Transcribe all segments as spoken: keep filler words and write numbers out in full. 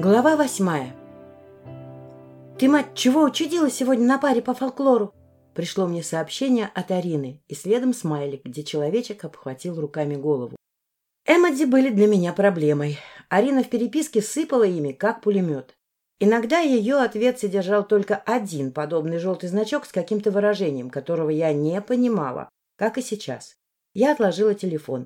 Глава восьмая. «Ты, мать, чего учудила сегодня на паре по фольклору?» Пришло мне сообщение от Арины, и следом смайлик, где человечек обхватил руками голову. Эмодзи были для меня проблемой. Арина в переписке сыпала ими, как пулемет. Иногда ее ответ содержал только один подобный желтый значок с каким-то выражением, которого я не понимала, как и сейчас. Я отложила телефон.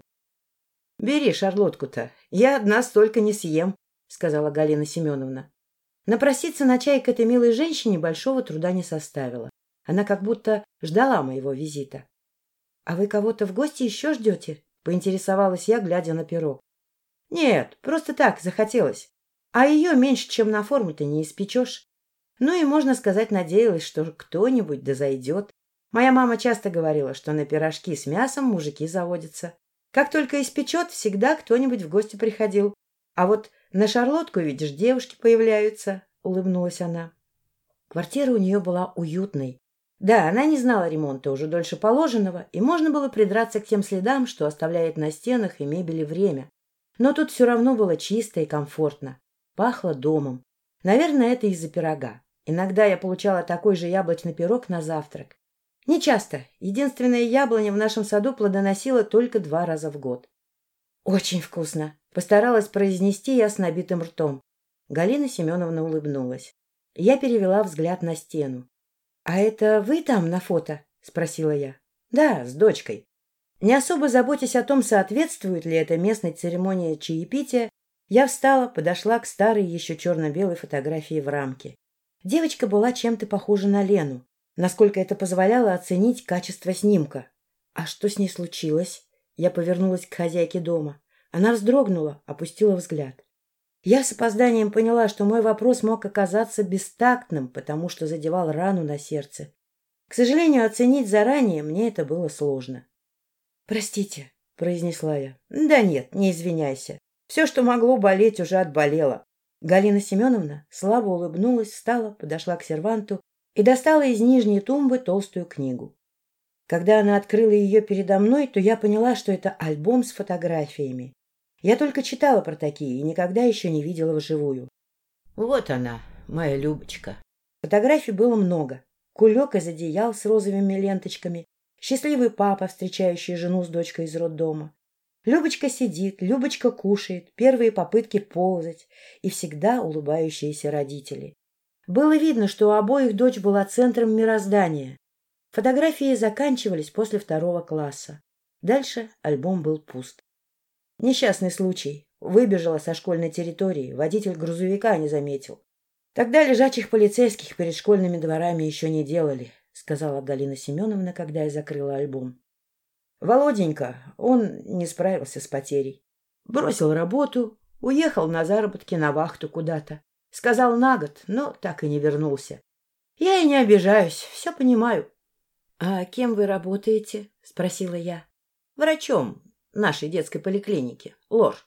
«Бери шарлотку-то, я одна столько не съем», — сказала Галина Семеновна. Напроситься на чай к этой милой женщине большого труда не составило. Она как будто ждала моего визита. — А вы кого-то в гости еще ждете? — поинтересовалась я, глядя на пирог. — Нет, просто так, захотелось. А ее меньше, чем на форму-то не испечешь. Ну и, можно сказать, надеялась, что кто-нибудь да зайдет. Моя мама часто говорила, что на пирожки с мясом мужики заводятся. Как только испечет, всегда кто-нибудь в гости приходил. А вот на шарлотку, видишь, девушки появляются, — улыбнулась она. Квартира у нее была уютной. Да, она не знала ремонта уже дольше положенного, и можно было придраться к тем следам, что оставляет на стенах и мебели время. Но тут все равно было чисто и комфортно. Пахло домом. Наверное, это из-за пирога. Иногда я получала такой же яблочный пирог на завтрак. Не часто. Единственное яблоня в нашем саду плодоносило только два раза в год. «Очень вкусно!» — постаралась произнести я с набитым ртом. Галина Семеновна улыбнулась. Я перевела взгляд на стену. «А это вы там на фото?» — спросила я. «Да, с дочкой». Не особо заботясь о том, соответствует ли это местной церемонии чаепития, я встала, подошла к старой еще черно-белой фотографии в рамке. Девочка была чем-то похожа на Лену, насколько это позволяло оценить качество снимка. А что с ней случилось? Я повернулась к хозяйке дома. Она вздрогнула, опустила взгляд. Я с опозданием поняла, что мой вопрос мог оказаться бестактным, потому что задевал рану на сердце. К сожалению, оценить заранее мне это было сложно. «Простите», — произнесла я. «Да нет, не извиняйся. Все, что могло болеть, уже отболело». Галина Семеновна слабо улыбнулась, встала, подошла к серванту и достала из нижней тумбы толстую книгу. Когда она открыла ее передо мной, то я поняла, что это альбом с фотографиями. Я только читала про такие и никогда еще не видела вживую. Вот она, моя Любочка. Фотографий было много. Кулек из одеял с розовыми ленточками, счастливый папа, встречающий жену с дочкой из роддома. Любочка сидит, Любочка кушает, первые попытки ползать и всегда улыбающиеся родители. Было видно, что у обоих дочь была центром мироздания. Фотографии заканчивались после второго класса. Дальше альбом был пуст. Несчастный случай. Выбежала со школьной территории, водитель грузовика не заметил. Тогда лежачих полицейских перед школьными дворами еще не делали, сказала Галина Семеновна, когда я закрыла альбом. Володенька, он не справился с потерей. Бросил работу, уехал на заработки на вахту куда-то. Сказал на год, но так и не вернулся. Я и не обижаюсь, все понимаю. — А кем вы работаете? — спросила я. — Врачом нашей детской поликлиники, Лор.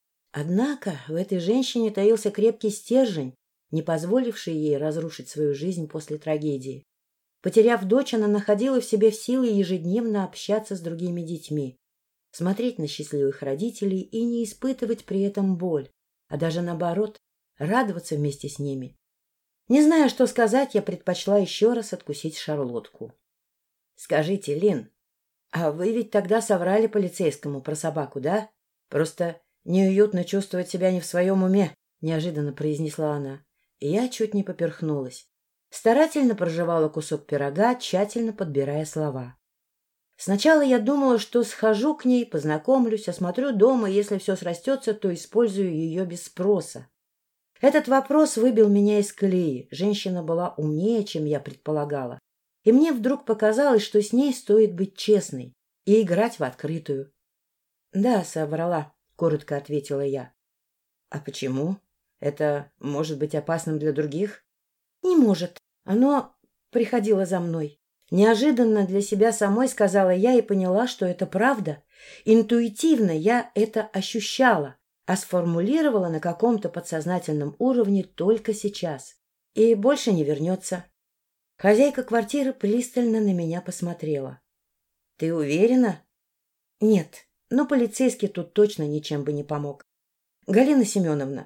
Однако в этой женщине таился крепкий стержень, не позволивший ей разрушить свою жизнь после трагедии. Потеряв дочь, она находила в себе силы ежедневно общаться с другими детьми, смотреть на счастливых родителей и не испытывать при этом боль, а даже наоборот, радоваться вместе с ними. Не зная, что сказать, я предпочла еще раз откусить шарлотку. — Скажите, Лин, а вы ведь тогда соврали полицейскому про собаку, да? Просто неуютно чувствовать себя не в своем уме, — неожиданно произнесла она. И я чуть не поперхнулась. Старательно прожевала кусок пирога, тщательно подбирая слова. Сначала я думала, что схожу к ней, познакомлюсь, осмотрю дома, и если все срастется, то использую ее без спроса. Этот вопрос выбил меня из колеи. Женщина была умнее, чем я предполагала. И мне вдруг показалось, что с ней стоит быть честной и играть в открытую. — Да, соврала, — коротко ответила я. — А почему? Это может быть опасным для других? — Не может. Оно приходило за мной. Неожиданно для себя самой сказала я и поняла, что это правда. Интуитивно я это ощущала, а сформулировала на каком-то подсознательном уровне только сейчас. И больше не вернется. Хозяйка квартиры пристально на меня посмотрела. — Ты уверена? — Нет, но полицейский тут точно ничем бы не помог. — Галина Семеновна,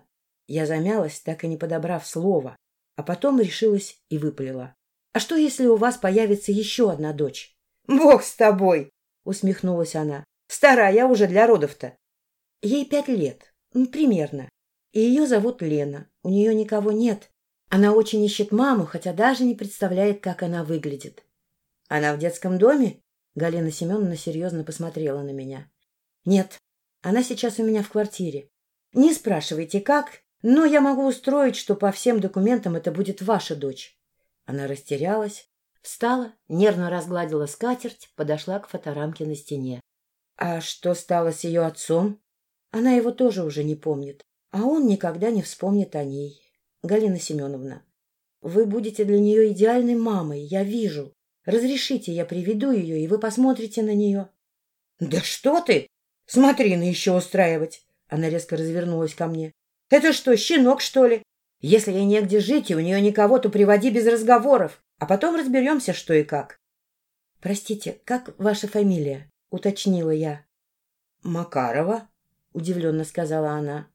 Я замялась, так и не подобрав слова, а потом решилась и выпалила. — А что, если у вас появится еще одна дочь? — Бог с тобой! — усмехнулась она. — Стара я уже для родов-то. Ей пять лет, ну, примерно. И ее зовут Лена. У нее никого нет. Она очень ищет маму, хотя даже не представляет, как она выглядит. — Она в детском доме? Галина Семеновна серьезно посмотрела на меня. — Нет, она сейчас у меня в квартире. Не спрашивайте, как, но я могу устроить, что по всем документам это будет ваша дочь. Она растерялась, встала, нервно разгладила скатерть, подошла к фоторамке на стене. — А что стало с ее отцом? Она его тоже уже не помнит, а он никогда не вспомнит о ней. Галина Семеновна, вы будете для нее идеальной мамой, я вижу. Разрешите, я приведу ее, и вы посмотрите на нее. — Да что ты! Смотри, на еще устраивать! Она резко развернулась ко мне. — Это что, щенок, что ли? Если ей негде жить, и у нее никого, то приводи без разговоров, а потом разберемся, что и как. — Простите, как ваша фамилия? — уточнила я. — Макарова, — удивленно сказала она.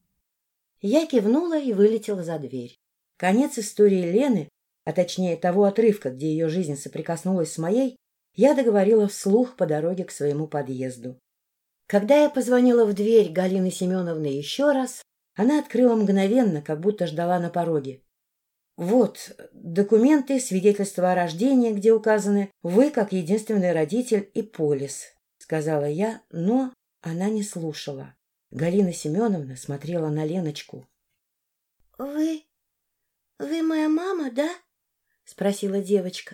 Я кивнула и вылетела за дверь. Конец истории Лены, а точнее того отрывка, где ее жизнь соприкоснулась с моей, я договорила вслух по дороге к своему подъезду. Когда я позвонила в дверь Галины Семеновны еще раз, она открыла мгновенно, как будто ждала на пороге. — Вот, документы, свидетельство о рождении, где указаны вы как единственный родитель и полис, — сказала я, но она не слушала. Галина Семеновна смотрела на Леночку. — Вы... вы моя мама, да? — спросила девочка.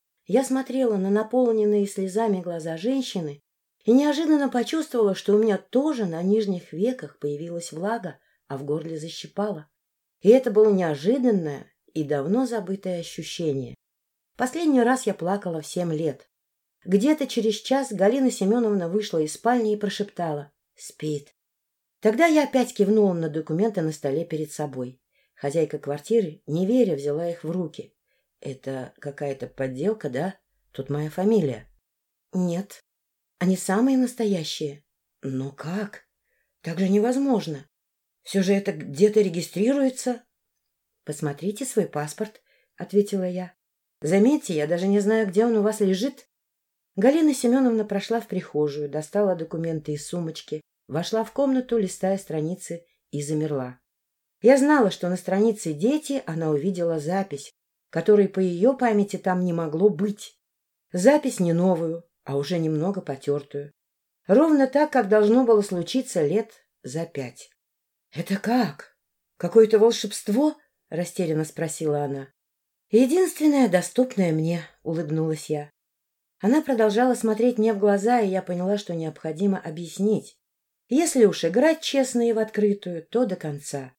Я смотрела на наполненные слезами глаза женщины и неожиданно почувствовала, что у меня тоже на нижних веках появилась влага, а в горле защипало. И это было неожиданное и давно забытое ощущение. Последний раз я плакала в семь лет. Где-то через час Галина Семеновна вышла из спальни и прошептала: «Спит». Тогда я опять кивнула на документы на столе перед собой. Хозяйка квартиры, не веря, взяла их в руки. «Это какая-то подделка, да? Тут моя фамилия». «Нет, они самые настоящие». «Но как? Так же невозможно. Все же это где-то регистрируется». «Посмотрите свой паспорт», — ответила я. «Заметьте, я даже не знаю, где он у вас лежит». Галина Семеновна прошла в прихожую, достала документы из сумочки, вошла в комнату, листая страницы, и замерла. Я знала, что на странице «Дети» она увидела запись, которой по ее памяти там не могло быть. Запись не новую, а уже немного потертую. Ровно так, как должно было случиться лет за пять. — Это как? Какое-то волшебство? — растерянно спросила она. — Единственное, доступное мне, — улыбнулась я. Она продолжала смотреть мне в глаза, и я поняла, что необходимо объяснить. Если уж играть честно и в открытую, то до конца.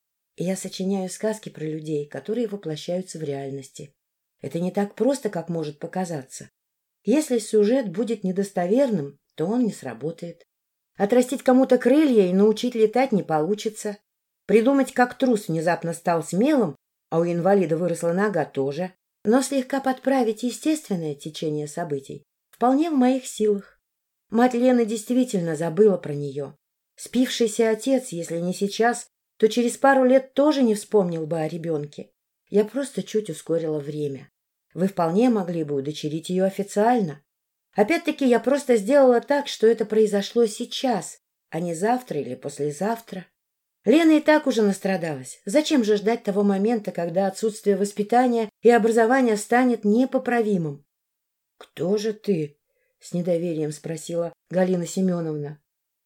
Я сочиняю сказки про людей, которые воплощаются в реальности. Это не так просто, как может показаться. Если сюжет будет недостоверным, то он не сработает. Отрастить кому-то крылья и научить летать не получится. Придумать, как трус внезапно стал смелым, а у инвалида выросла нога тоже. Но слегка подправить естественное течение событий вполне в моих силах. Мать Лены действительно забыла про нее. Спившийся отец, если не сейчас, то через пару лет тоже не вспомнил бы о ребенке. Я просто чуть ускорила время. Вы вполне могли бы удочерить ее официально. Опять-таки, я просто сделала так, что это произошло сейчас, а не завтра или послезавтра. Лена и так уже настрадалась. Зачем же ждать того момента, когда отсутствие воспитания и образования станет непоправимым? — Кто же ты? — с недоверием спросила Галина Семеновна.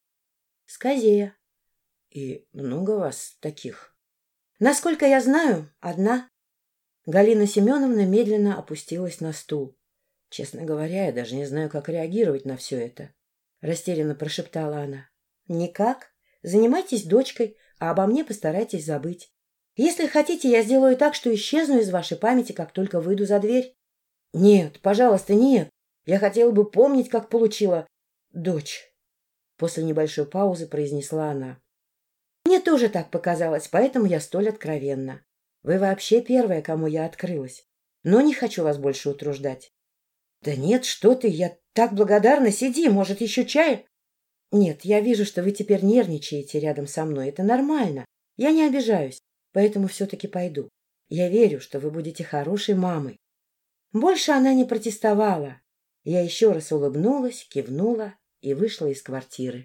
— Сказея. — И много вас таких? — Насколько я знаю, одна. Галина Семеновна медленно опустилась на стул. — Честно говоря, я даже не знаю, как реагировать на все это. Растерянно прошептала она. — Никак. Занимайтесь дочкой, а обо мне постарайтесь забыть. Если хотите, я сделаю так, что исчезну из вашей памяти, как только выйду за дверь. — Нет, пожалуйста, нет. Я хотела бы помнить, как получила дочь. После небольшой паузы произнесла она. — Мне тоже так показалось, поэтому я столь откровенна. Вы вообще первая, кому я открылась. Но не хочу вас больше утруждать. — Да нет, что ты, я так благодарна. Сиди, может, еще чай? — Нет, я вижу, что вы теперь нервничаете рядом со мной. Это нормально. Я не обижаюсь, поэтому все-таки пойду. Я верю, что вы будете хорошей мамой. Больше она не протестовала. Я еще раз улыбнулась, кивнула и вышла из квартиры.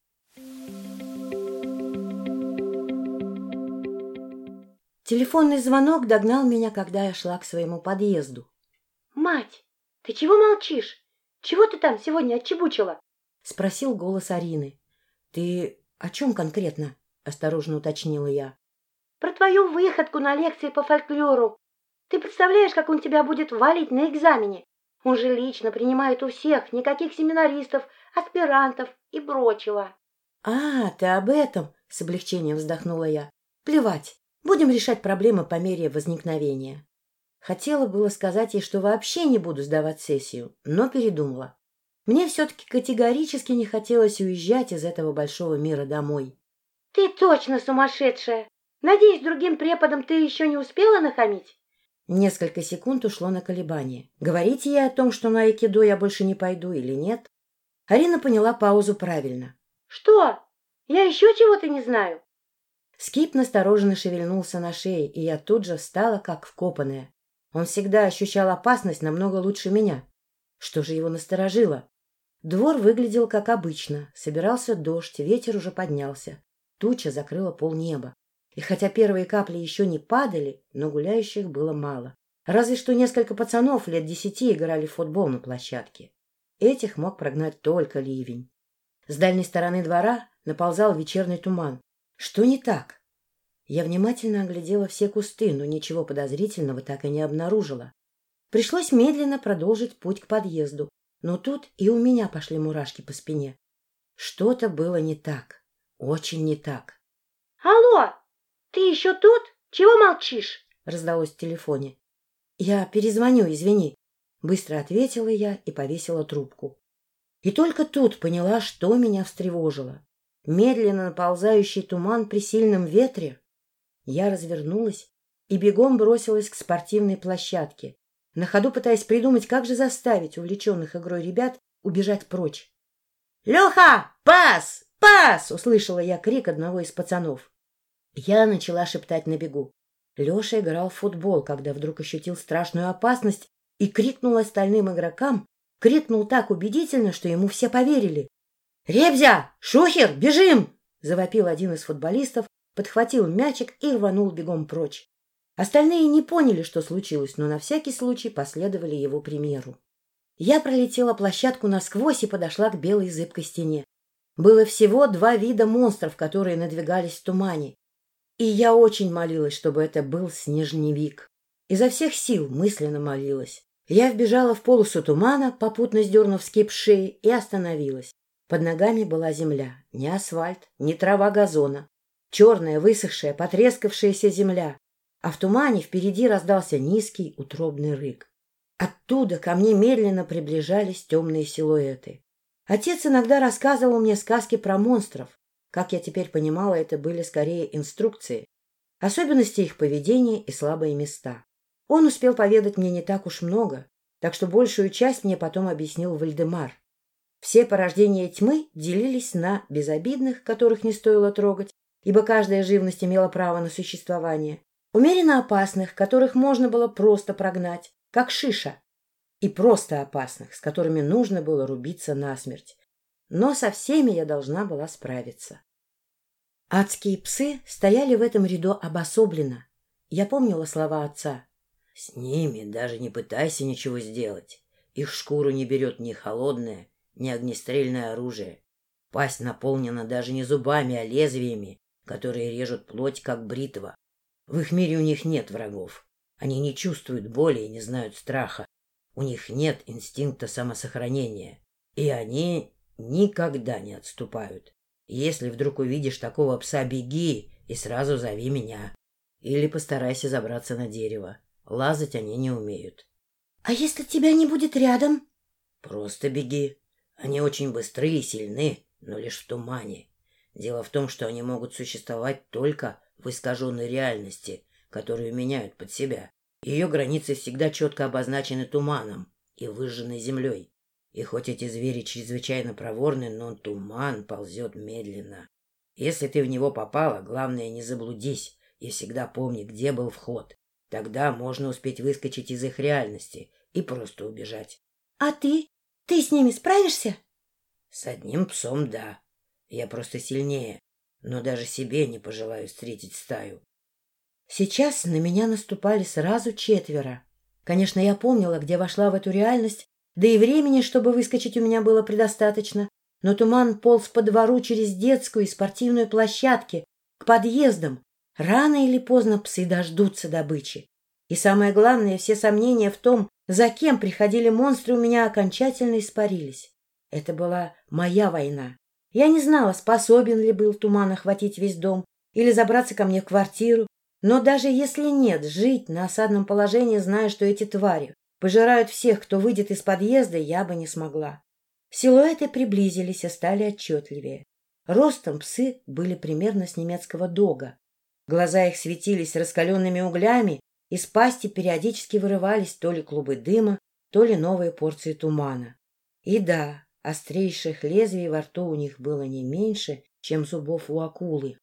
Телефонный звонок догнал меня, когда я шла к своему подъезду. — Мать, ты чего молчишь? Чего ты там сегодня отчебучила? — спросил голос Арины. — Ты о чем конкретно? — осторожно уточнила я. — Про твою выходку на лекции по фольклору. Ты представляешь, как он тебя будет валить на экзамене? Он же лично принимает у всех, никаких семинаристов, аспирантов и прочего. — А, ты об этом? — с облегчением вздохнула я. — Плевать. Будем решать проблемы по мере возникновения. Хотела было сказать ей, что вообще не буду сдавать сессию, но передумала. Мне все-таки категорически не хотелось уезжать из этого большого мира домой. — Ты точно сумасшедшая! Надеюсь, другим преподам ты еще не успела нахамить? Несколько секунд ушло на колебание. Говорить ей о том, что на айкидо я больше не пойду или нет? Арина поняла паузу правильно. — Что? Я еще чего-то не знаю? Скип настороженно шевельнулся на шее, и я тут же встала, как вкопанная. Он всегда ощущал опасность намного лучше меня. Что же его насторожило? Двор выглядел как обычно. Собирался дождь, ветер уже поднялся. Туча закрыла полнеба. И хотя первые капли еще не падали, но гуляющих было мало. Разве что несколько пацанов лет десяти играли в футбол на площадке. Этих мог прогнать только ливень. С дальней стороны двора наползал вечерний туман. Что не так? Я внимательно оглядела все кусты, но ничего подозрительного так и не обнаружила. Пришлось медленно продолжить путь к подъезду, но тут и у меня пошли мурашки по спине. Что-то было не так, очень не так. — Алло, ты еще тут? Чего молчишь? — раздалось в телефоне. — Я перезвоню, извини, — быстро ответила я и повесила трубку. И только тут поняла, что меня встревожило. Медленно наползающий туман при сильном ветре. Я развернулась и бегом бросилась к спортивной площадке, на ходу пытаясь придумать, как же заставить увлеченных игрой ребят убежать прочь. — Леха, пас! Пас! — услышала я крик одного из пацанов. Я начала шептать на бегу. Леша играл в футбол, когда вдруг ощутил страшную опасность и крикнул остальным игрокам, крикнул так убедительно, что ему все поверили. — Ребзя! Шухер! Бежим! — завопил один из футболистов, подхватил мячик и рванул бегом прочь. Остальные не поняли, что случилось, но на всякий случай последовали его примеру. Я пролетела площадку насквозь и подошла к белой зыбкой стене. Было всего два вида монстров, которые надвигались в тумане. И я очень молилась, чтобы это был снежневик. Изо всех сил мысленно молилась. Я вбежала в полосу тумана, попутно сдернув скип с шеи, и остановилась. Под ногами была земля, не асфальт, не трава газона. Черная, высохшая, потрескавшаяся земля. А в тумане впереди раздался низкий утробный рык. Оттуда ко мне медленно приближались темные силуэты. Отец иногда рассказывал мне сказки про монстров. Как я теперь понимала, это были скорее инструкции. Особенности их поведения и слабые места. Он успел поведать мне не так уж много, так что большую часть мне потом объяснил Вальдемар. Все порождения тьмы делились на безобидных, которых не стоило трогать, ибо каждая живность имела право на существование, умеренно опасных, которых можно было просто прогнать, как шиша, и просто опасных, с которыми нужно было рубиться насмерть. Но со всеми я должна была справиться. Адские псы стояли в этом ряду обособленно. Я помнила слова отца. «С ними даже не пытайся ничего сделать. Их шкуру не берет ни холодное, ни огнестрельное оружие. Пасть наполнена даже не зубами, а лезвиями, которые режут плоть, как бритва. В их мире у них нет врагов. Они не чувствуют боли и не знают страха. У них нет инстинкта самосохранения. И они никогда не отступают. Если вдруг увидишь такого пса, беги и сразу зови меня. Или постарайся забраться на дерево. Лазать они не умеют. — А если тебя не будет рядом? — Просто беги. Они очень быстры и сильны, но лишь в тумане. Дело в том, что они могут существовать только в искаженной реальности, которую меняют под себя. Ее границы всегда четко обозначены туманом и выжженной землей. И хоть эти звери чрезвычайно проворны, но туман ползет медленно. Если ты в него попала, главное, не заблудись и всегда помни, где был вход. Тогда можно успеть выскочить из их реальности и просто убежать. — А ты? Ты с ними справишься? — С одним псом — да. Я просто сильнее, но даже себе не пожелаю встретить стаю. Сейчас на меня наступали сразу четверо. Конечно, я помнила, где вошла в эту реальность, да и времени, чтобы выскочить, у меня было предостаточно, но туман полз по двору через детскую и спортивную площадки, к подъездам. Рано или поздно псы дождутся добычи. И самое главное, все сомнения в том, за кем приходили монстры, у меня окончательно испарились. Это была моя война. Я не знала, способен ли был туман охватить весь дом или забраться ко мне в квартиру. Но даже если нет, жить на осадном положении, зная, что эти твари пожирают всех, кто выйдет из подъезда, я бы не смогла. Силуэты приблизились и стали отчетливее. Ростом псы были примерно с немецкого дога. Глаза их светились раскаленными углями, из пасти периодически вырывались то ли клубы дыма, то ли новые порции тумана. И да, острейших лезвий во рту у них было не меньше, чем зубов у акулы.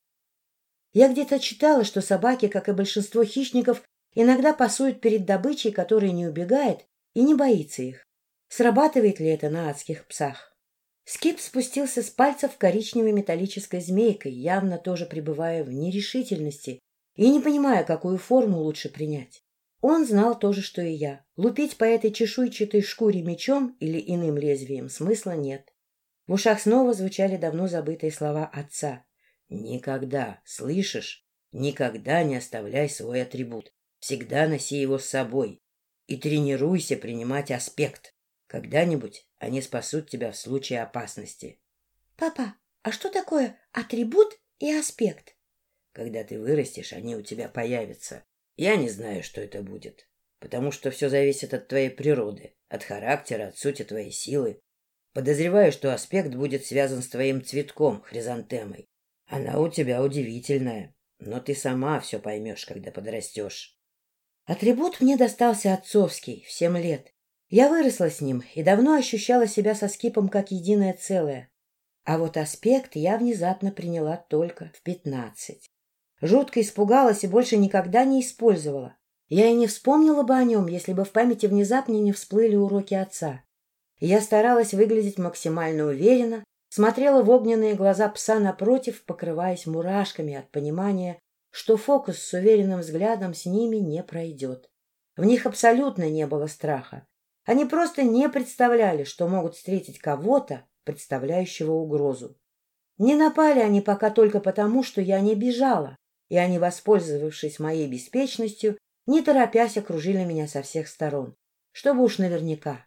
Я где-то читала, что собаки, как и большинство хищников, иногда пасуют перед добычей, которая не убегает и не боится их. Срабатывает ли это на адских псах? Скип спустился с пальцев коричневой металлической змейкой, явно тоже пребывая в нерешительности и не понимая, какую форму лучше принять. Он знал то же, что и я. Лупить по этой чешуйчатой шкуре мечом или иным лезвием смысла нет. В ушах снова звучали давно забытые слова отца. Никогда, слышишь? Никогда не оставляй свой атрибут. Всегда носи его с собой. И тренируйся принимать аспект. Когда-нибудь они спасут тебя в случае опасности. — Папа, а что такое атрибут и аспект? — Когда ты вырастешь, они у тебя появятся. Я не знаю, что это будет. Потому что все зависит от твоей природы, от характера, от сути твоей силы. Подозреваю, что аспект будет связан с твоим цветком, хризантемой. Она у тебя удивительная, но ты сама все поймешь, когда подрастешь. Атрибут мне достался отцовский, в семь лет. Я выросла с ним и давно ощущала себя со Скипом как единое целое. А вот аспект я внезапно приняла только в пятнадцать. Жутко испугалась и больше никогда не использовала. Я и не вспомнила бы о нем, если бы в памяти внезапно не всплыли уроки отца. Я старалась выглядеть максимально уверенно, смотрела в огненные глаза пса напротив, покрываясь мурашками от понимания, что фокус с уверенным взглядом с ними не пройдет. В них абсолютно не было страха. Они просто не представляли, что могут встретить кого-то, представляющего угрозу. Не напали они пока только потому, что я не бежала, и они, воспользовавшись моей беспечностью, не торопясь окружили меня со всех сторон, чтобы уж наверняка.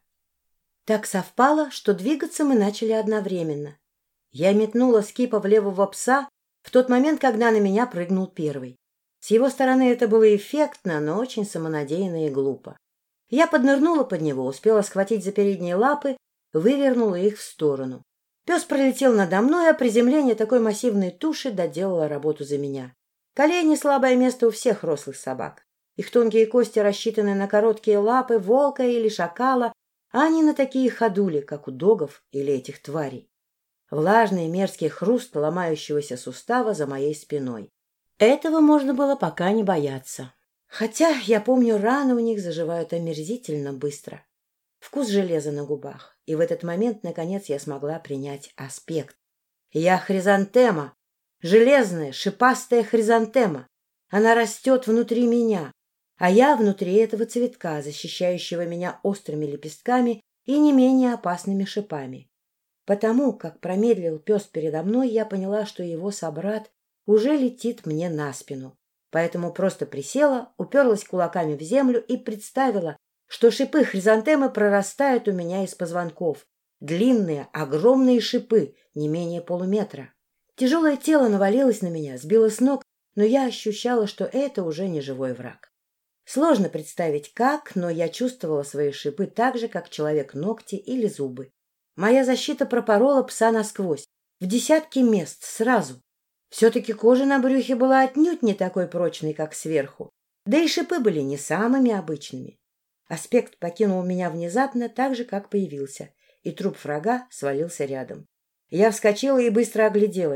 Так совпало, что двигаться мы начали одновременно. Я метнула Скипа в левого пса в тот момент, когда на меня прыгнул первый. С его стороны это было эффектно, но очень самонадеянно и глупо. Я поднырнула под него, успела схватить за передние лапы, вывернула их в сторону. Пес пролетел надо мной, а приземление такой массивной туши доделало работу за меня. Колени — слабое место у всех рослых собак. Их тонкие кости рассчитаны на короткие лапы волка или шакала, а не на такие ходули, как у догов или этих тварей. Влажный мерзкий хруст ломающегося сустава за моей спиной. Этого можно было пока не бояться. Хотя, я помню, раны у них заживают омерзительно быстро. Вкус железа на губах. И в этот момент, наконец, я смогла принять аспект. Я хризантема. Железная, шипастая хризантема. Она растет внутри меня. А я внутри этого цветка, защищающего меня острыми лепестками и не менее опасными шипами. Потому как промедлил пес передо мной, я поняла, что его собрат уже летит мне на спину. Поэтому просто присела, уперлась кулаками в землю и представила, что шипы хризантемы прорастают у меня из позвонков. Длинные, огромные шипы, не менее полуметра. Тяжелое тело навалилось на меня, сбило с ног, но я ощущала, что это уже не живой враг. Сложно представить как, но я чувствовала свои шипы так же, как человек ногти или зубы. Моя защита пропорола пса насквозь, в десятки мест, сразу. Все-таки кожа на брюхе была отнюдь не такой прочной, как сверху, да и шипы были не самыми обычными. Аспект покинул меня внезапно, так же, как появился, и труп врага свалился рядом. Я вскочила и быстро огляделась.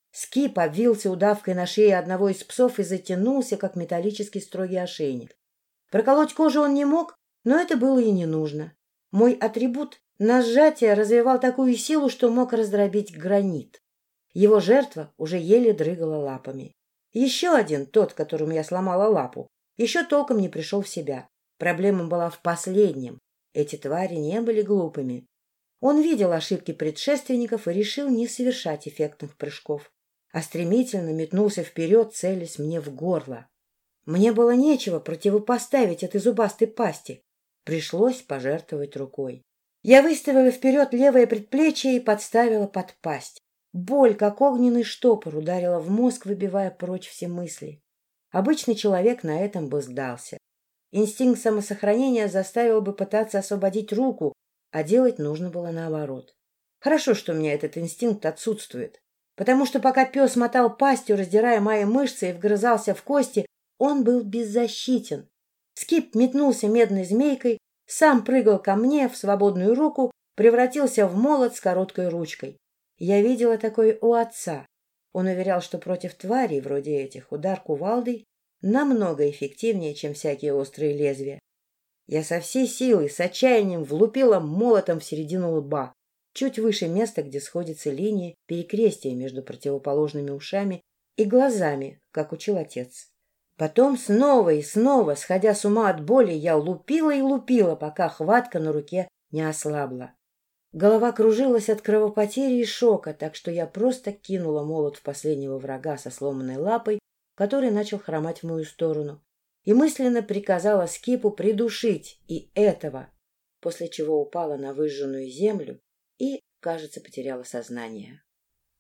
Скип обвился удавкой на шее одного из псов и затянулся, как металлический строгий ошейник. Проколоть кожу он не мог, но это было и не нужно. Мой атрибут на сжатие развивал такую силу, что мог раздробить гранит. Его жертва уже еле дрыгала лапами. Еще один, тот, которому я сломала лапу, еще толком не пришел в себя. Проблема была в последнем. Эти твари не были глупыми. Он видел ошибки предшественников и решил не совершать эффектных прыжков, а стремительно метнулся вперед, целясь мне в горло. Мне было нечего противопоставить этой зубастой пасти. Пришлось пожертвовать рукой. Я выставила вперед левое предплечье и подставила под пасть. Боль, как огненный штопор, ударила в мозг, выбивая прочь все мысли. Обычный человек на этом бы сдался. Инстинкт самосохранения заставил бы пытаться освободить руку, а делать нужно было наоборот. Хорошо, что у меня этот инстинкт отсутствует, потому что пока пес мотал пастью, раздирая мои мышцы и вгрызался в кости, он был беззащитен. Скип метнулся медной змейкой, сам прыгал ко мне в свободную руку, превратился в молот с короткой ручкой. Я видела такой у отца. Он уверял, что против тварей вроде этих удар кувалдой намного эффективнее, чем всякие острые лезвия. Я со всей силы, с отчаянием влупила молотом в середину лба, чуть выше места, где сходятся линии перекрестия между противоположными ушами и глазами, как учил отец. Потом снова и снова, сходя с ума от боли, я лупила и лупила, пока хватка на руке не ослабла. Голова кружилась от кровопотери и шока, так что я просто кинула молот в последнего врага со сломанной лапой, который начал хромать в мою сторону, и мысленно приказала Скипу придушить и этого, после чего упала на выжженную землю и, кажется, потеряла сознание.